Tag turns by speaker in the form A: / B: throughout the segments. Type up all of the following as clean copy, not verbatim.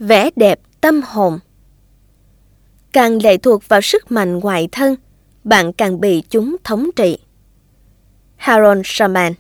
A: Vẻ đẹp tâm hồn. Càng lệ thuộc vào sức mạnh ngoại thân, bạn càng bị chúng thống trị. Harold Sharman.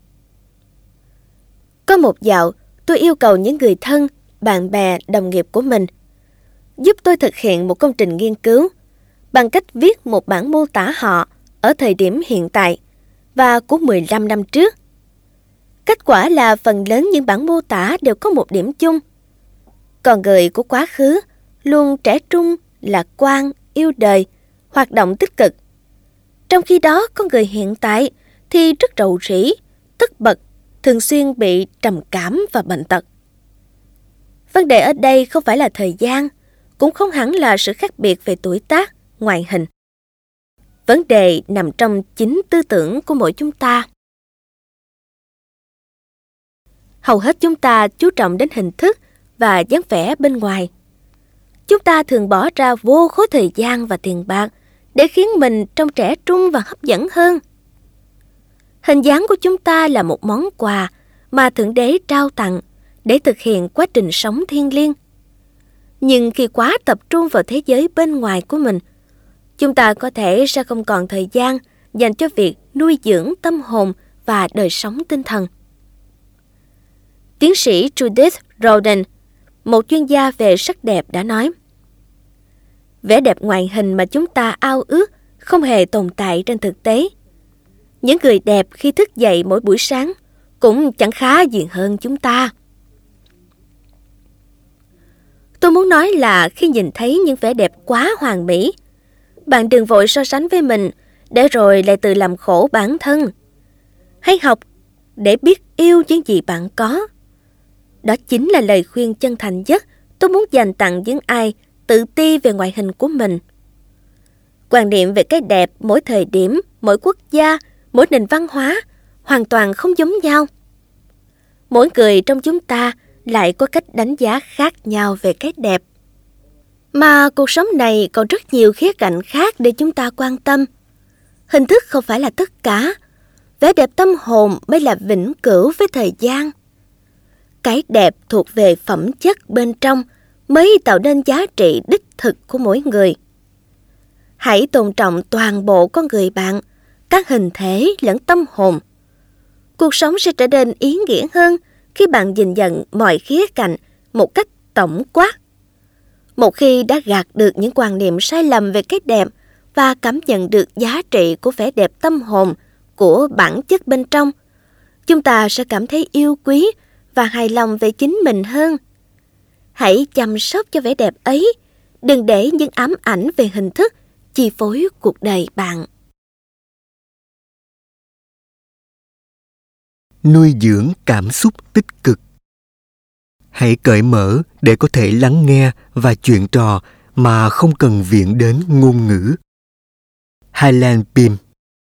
A: Có một dạo, tôi yêu cầu những người thân, bạn bè, đồng nghiệp của mình giúp tôi thực hiện một công trình nghiên cứu bằng cách viết một bản mô tả họ ở thời điểm hiện tại và của 15 năm trước. Kết quả là phần lớn những bản mô tả đều có một điểm chung. Con người của quá khứ luôn trẻ trung, lạc quan, yêu đời, hoạt động tích cực. Trong khi đó, con người hiện tại thì rất rầu rĩ, tất bật, thường xuyên bị trầm cảm và bệnh tật. Vấn đề ở đây không phải là thời gian, cũng không hẳn là sự khác biệt về tuổi tác, ngoại hình. Vấn đề nằm trong chính tư tưởng của mỗi chúng ta. Hầu hết chúng ta chú trọng đến hình thức và dáng vẻ bên ngoài. Chúng ta thường bỏ ra vô khối thời gian và tiền bạc để khiến mình trông trẻ trung và hấp dẫn hơn. Hình dáng của chúng ta là một món quà mà Thượng Đế trao tặng để thực hiện quá trình sống thiêng liêng. Nhưng khi quá tập trung vào thế giới bên ngoài của mình, chúng ta có thể sẽ không còn thời gian dành cho việc nuôi dưỡng tâm hồn và đời sống tinh thần. Tiến sĩ Judith Rodin, một chuyên gia về sắc đẹp đã nói, vẻ đẹp ngoại hình mà chúng ta ao ước không hề tồn tại trên thực tế. Những người đẹp khi thức dậy mỗi buổi sáng cũng chẳng khá gì hơn chúng ta. Tôi muốn nói là khi nhìn thấy những vẻ đẹp quá hoàn mỹ, bạn đừng vội so sánh với mình để rồi lại tự làm khổ bản thân. Hãy học để biết yêu những gì bạn có. Đó chính là lời khuyên chân thành nhất tôi muốn dành tặng những ai tự ti về ngoại hình của mình. Quan niệm về cái đẹp mỗi thời điểm, mỗi quốc gia, mỗi nền văn hóa hoàn toàn không giống nhau. Mỗi người trong chúng ta lại có cách đánh giá khác nhau về cái đẹp. Mà cuộc sống này còn rất nhiều khía cạnh khác để chúng ta quan tâm. Hình thức không phải là tất cả. Vẻ đẹp tâm hồn mới là vĩnh cửu với thời gian. Cái đẹp thuộc về phẩm chất bên trong mới tạo nên giá trị đích thực của mỗi người. Hãy tôn trọng toàn bộ con người bạn, các hình thể lẫn tâm hồn. Cuộc sống sẽ trở nên ý nghĩa hơn khi bạn nhìn nhận mọi khía cạnh một cách tổng quát. Một khi đã gạt được những quan niệm sai lầm về cái đẹp và cảm nhận được giá trị của vẻ đẹp tâm hồn, của bản chất bên trong, chúng ta sẽ cảm thấy yêu quý và hài lòng về chính mình hơn. Hãy chăm sóc cho vẻ đẹp ấy, đừng để những ám ảnh về hình thức chi phối cuộc đời bạn.
B: Nuôi dưỡng cảm xúc tích cực. Hãy cởi mở để có thể lắng nghe và chuyện trò mà không cần viện đến ngôn ngữ. Highland Pym.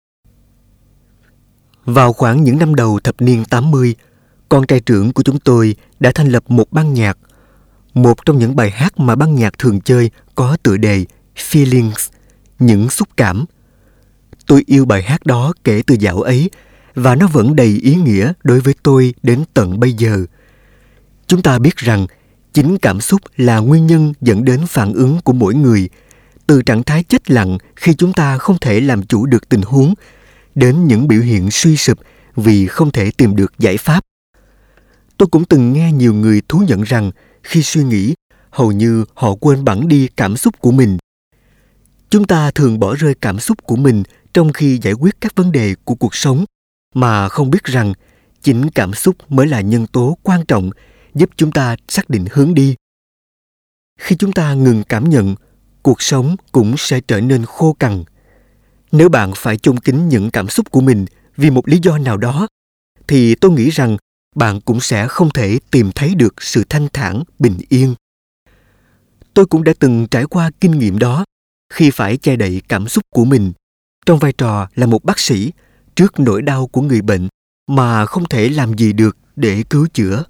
B: Vào khoảng những năm đầu thập niên 80, con trai trưởng của chúng tôi đã thành lập một ban nhạc. Một trong những bài hát mà ban nhạc thường chơi có tựa đề Feelings, những xúc cảm. Tôi yêu bài hát đó kể từ dạo ấy, và nó vẫn đầy ý nghĩa đối với tôi đến tận bây giờ. Chúng ta biết rằng chính cảm xúc là nguyên nhân dẫn đến phản ứng của mỗi người, từ trạng thái chết lặng khi chúng ta không thể làm chủ được tình huống, đến những biểu hiện suy sụp vì không thể tìm được giải pháp. Tôi cũng từng nghe nhiều người thú nhận rằng khi suy nghĩ, hầu như họ quên bẵng đi cảm xúc của mình. Chúng ta thường bỏ rơi cảm xúc của mình trong khi giải quyết các vấn đề của cuộc sống, mà không biết rằng chính cảm xúc mới là nhân tố quan trọng giúp chúng ta xác định hướng đi. Khi chúng ta ngừng cảm nhận, cuộc sống cũng sẽ trở nên khô cằn. Nếu bạn phải chôn kín những cảm xúc của mình vì một lý do nào đó, thì tôi nghĩ rằng bạn cũng sẽ không thể tìm thấy được sự thanh thản, bình yên. Tôi cũng đã từng trải qua kinh nghiệm đó khi phải che đậy cảm xúc của mình trong vai trò là một bác sĩ trước nỗi đau của người bệnh mà không thể làm gì được để cứu chữa.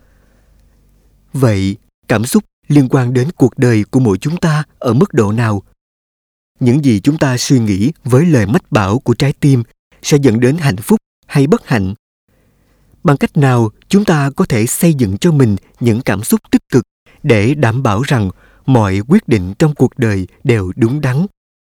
B: Vậy, cảm xúc liên quan đến cuộc đời của mỗi chúng ta ở mức độ nào? Những gì chúng ta suy nghĩ với lời mách bảo của trái tim sẽ dẫn đến hạnh phúc hay bất hạnh? Bằng cách nào chúng ta có thể xây dựng cho mình những cảm xúc tích cực để đảm bảo rằng mọi quyết định trong cuộc đời đều đúng đắn.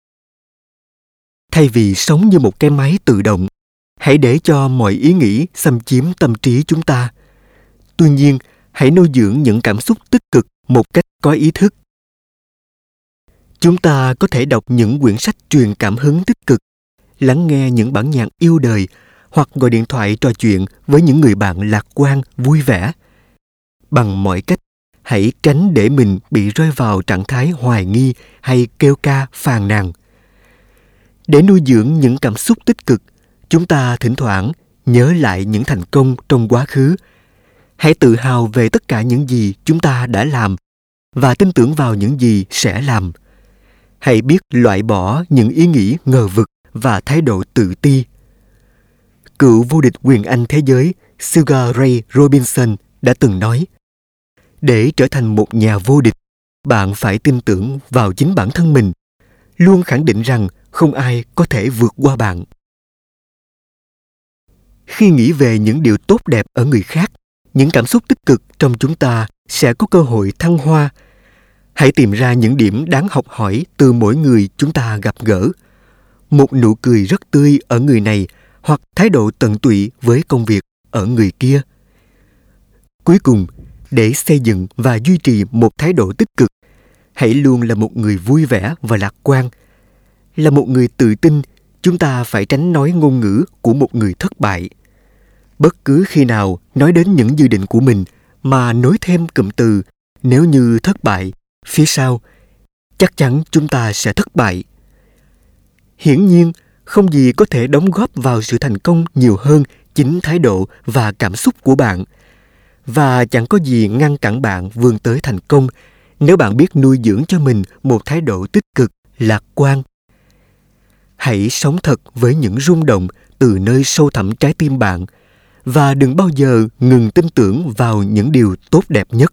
B: Thay vì sống như một cái máy tự động, hãy để cho mọi ý nghĩ xâm chiếm tâm trí chúng ta. Tuy nhiên, hãy nuôi dưỡng những cảm xúc tích cực một cách có ý thức. Chúng ta có thể đọc những quyển sách truyền cảm hứng tích cực, lắng nghe những bản nhạc yêu đời hoặc gọi điện thoại trò chuyện với những người bạn lạc quan, vui vẻ. Bằng mọi cách, hãy tránh để mình bị rơi vào trạng thái hoài nghi hay kêu ca phàn nàn. Để nuôi dưỡng những cảm xúc tích cực, chúng ta thỉnh thoảng nhớ lại những thành công trong quá khứ. Hãy tự hào về tất cả những gì chúng ta đã làm và tin tưởng vào những gì sẽ làm. Hãy biết loại bỏ những ý nghĩ ngờ vực và thái độ tự ti. Cựu vô địch quyền Anh thế giới Sugar Ray Robinson đã từng nói, để trở thành một nhà vô địch, bạn phải tin tưởng vào chính bản thân mình, luôn khẳng định rằng không ai có thể vượt qua bạn. Khi nghĩ về những điều tốt đẹp ở người khác, những cảm xúc tích cực trong chúng ta sẽ có cơ hội thăng hoa. Hãy tìm ra những điểm đáng học hỏi từ mỗi người chúng ta gặp gỡ. Một nụ cười rất tươi ở người này hoặc thái độ tận tụy với công việc ở người kia. Cuối cùng, để xây dựng và duy trì một thái độ tích cực, hãy luôn là một người vui vẻ và lạc quan. Là một người tự tin, chúng ta phải tránh nói ngôn ngữ của một người thất bại. Bất cứ khi nào nói đến những dự định của mình mà nối thêm cụm từ nếu như thất bại phía sau, chắc chắn chúng ta sẽ thất bại. Hiển nhiên, không gì có thể đóng góp vào sự thành công nhiều hơn chính thái độ và cảm xúc của bạn. Và chẳng có gì ngăn cản bạn vươn tới thành công nếu bạn biết nuôi dưỡng cho mình một thái độ tích cực, lạc quan. Hãy sống thật với những rung động từ nơi sâu thẳm trái tim bạn và đừng bao giờ ngừng tin tưởng vào những điều tốt đẹp nhất.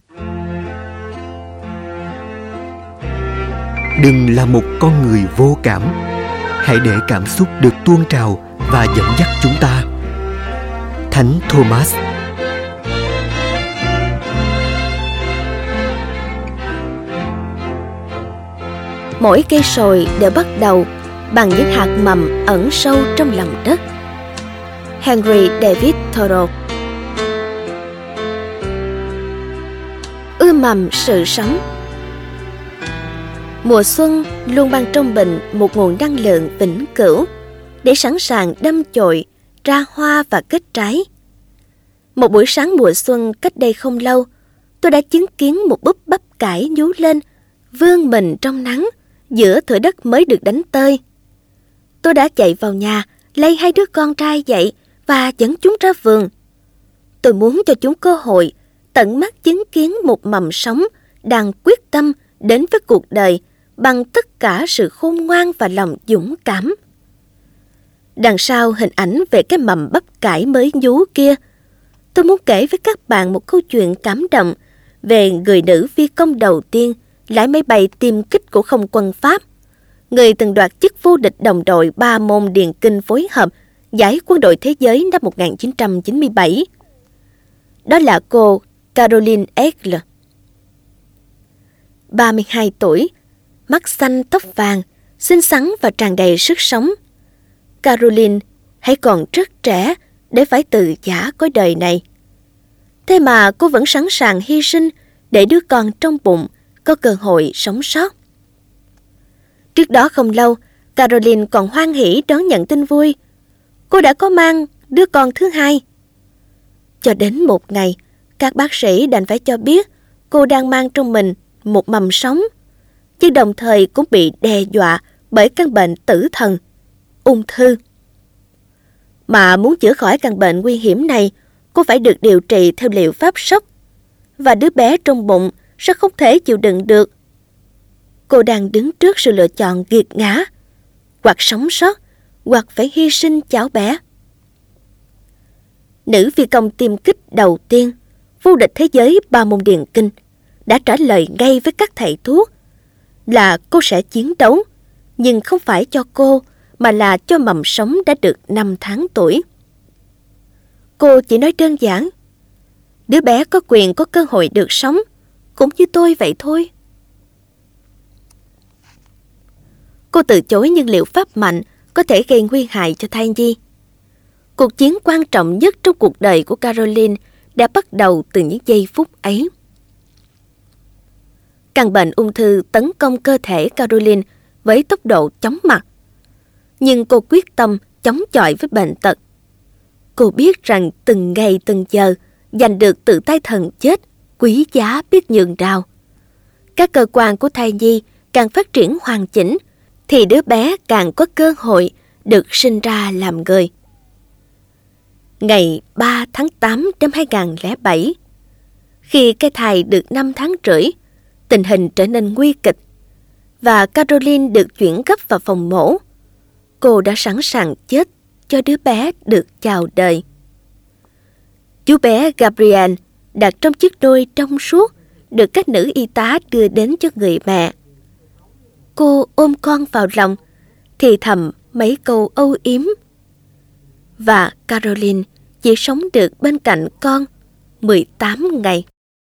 B: Đừng là một con người vô cảm. Hãy để cảm xúc được tuôn trào và dẫn dắt chúng ta. Thánh Thomas.
A: Mỗi cây sồi đều bắt đầu bằng những hạt mầm ẩn sâu trong lòng đất. Henry David Thoreau. Ươm mầm sự sống. Mùa xuân luôn ban trong mình một nguồn năng lượng vĩnh cửu để sẵn sàng đâm chồi, ra hoa và kết trái. Một buổi sáng mùa xuân cách đây không lâu, tôi đã chứng kiến một búp bắp cải nhú lên, vươn mình trong nắng giữa thửa đất mới được đánh tơi. Tôi đã chạy vào nhà, lay hai đứa con trai dậy và dẫn chúng ra vườn. Tôi muốn cho chúng cơ hội tận mắt chứng kiến một mầm sống đang quyết tâm đến với cuộc đời bằng tất cả sự khôn ngoan và lòng dũng cảm. Đằng sau hình ảnh về cái mầm bắp cải mới nhú kia, tôi muốn kể với các bạn một câu chuyện cảm động về người nữ phi công đầu tiên lái máy bay tiêm kích của không quân Pháp, người từng đoạt chức vô địch đồng đội 3 môn điền kinh phối hợp giải quân đội thế giới năm 1997. Đó là cô Caroline Aigle. 32 tuổi, mắt xanh tóc vàng, xinh xắn và tràn đầy sức sống. Caroline hãy còn rất trẻ để phải từ giã cõi đời này. Thế mà cô vẫn sẵn sàng hy sinh để đứa con trong bụng có cơ hội sống sót. Trước đó không lâu, Caroline còn hoan hỉ đón nhận tin vui. Cô đã có mang đứa con thứ hai. Cho đến một ngày, các bác sĩ đành phải cho biết cô đang mang trong mình một mầm sống, nhưng đồng thời cũng bị đe dọa bởi căn bệnh tử thần, ung thư. Mà muốn chữa khỏi căn bệnh nguy hiểm này, cô phải được điều trị theo liệu pháp sốc, và đứa bé trong bụng sẽ không thể chịu đựng được. Cô đang đứng trước sự lựa chọn nghiệt ngã, hoặc sống sót, hoặc phải hy sinh cháu bé. Nữ phi công tiêm kích đầu tiên, vô địch thế giới 3 môn điền kinh, đã trả lời ngay với các thầy thuốc là cô sẽ chiến đấu, nhưng không phải cho cô, mà là cho mầm sống đã được 5 tháng tuổi. Cô chỉ nói đơn giản, đứa bé có quyền có cơ hội được sống, cũng như tôi vậy thôi. Cô từ chối nhiên liệu pháp mạnh có thể gây nguy hại cho thai nhi. Cuộc chiến quan trọng nhất trong cuộc đời của Caroline đã bắt đầu từ những giây phút ấy. Căn bệnh ung thư tấn công cơ thể Caroline với tốc độ chóng mặt. Nhưng cô quyết tâm chống chọi với bệnh tật. Cô biết rằng từng ngày từng giờ giành được tự tay thần chết quý giá biết nhường nào. Các cơ quan của thai nhi càng phát triển hoàn chỉnh thì đứa bé càng có cơ hội được sinh ra làm người. Ngày 3 tháng 8 năm 2007, khi cái thai được 5 tháng rưỡi, tình hình trở nên nguy kịch và Caroline được chuyển gấp vào phòng mổ. Cô đã sẵn sàng chết cho đứa bé được chào đời. Chú bé Gabriel đặt trong chiếc đôi trong suốt được các nữ y tá đưa đến cho người mẹ. Cô ôm con vào lòng, thì thầm mấy câu âu yếm. Và Caroline chỉ sống được bên cạnh con 18 ngày.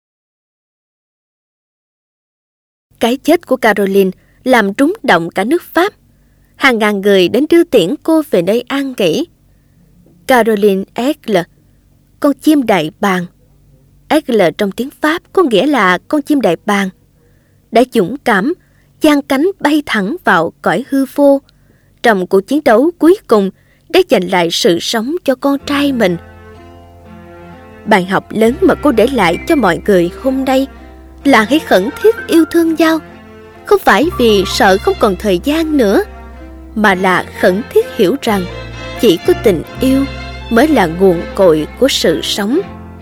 A: Cái chết của Caroline làm rúng động cả nước Pháp. Hàng ngàn người đến đưa tiễn cô về nơi an nghỉ. Caroline Aigle, con chim đại bàng. Aigle trong tiếng Pháp có nghĩa là con chim đại bàng, đã dũng cảm giang cánh bay thẳng vào cõi hư vô trong cuộc chiến đấu cuối cùng để giành lại sự sống cho con trai mình. Bài học lớn mà cô để lại cho mọi người hôm nay là hãy khẩn thiết yêu thương nhau, không phải vì sợ không còn thời gian nữa, mà là khẩn thiết hiểu rằng chỉ có tình yêu mới là nguồn cội của sự sống.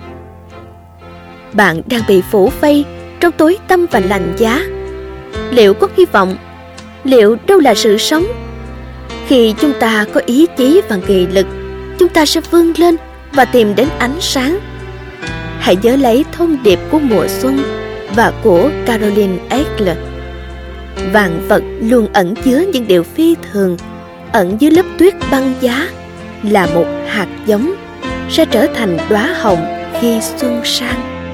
A: Bạn đang bị phủ vây trong tối tăm và lạnh giá. Liệu có hy vọng? Liệu đâu là sự sống? Khi chúng ta có ý chí và nghị lực, chúng ta sẽ vươn lên và tìm đến ánh sáng. Hãy nhớ lấy thông điệp của mùa xuân và của Caroline Aigle. Vạn vật luôn ẩn chứa những điều phi thường. Ẩn dưới lớp tuyết băng giá là một hạt giống sẽ trở thành đóa hồng khi xuân sang.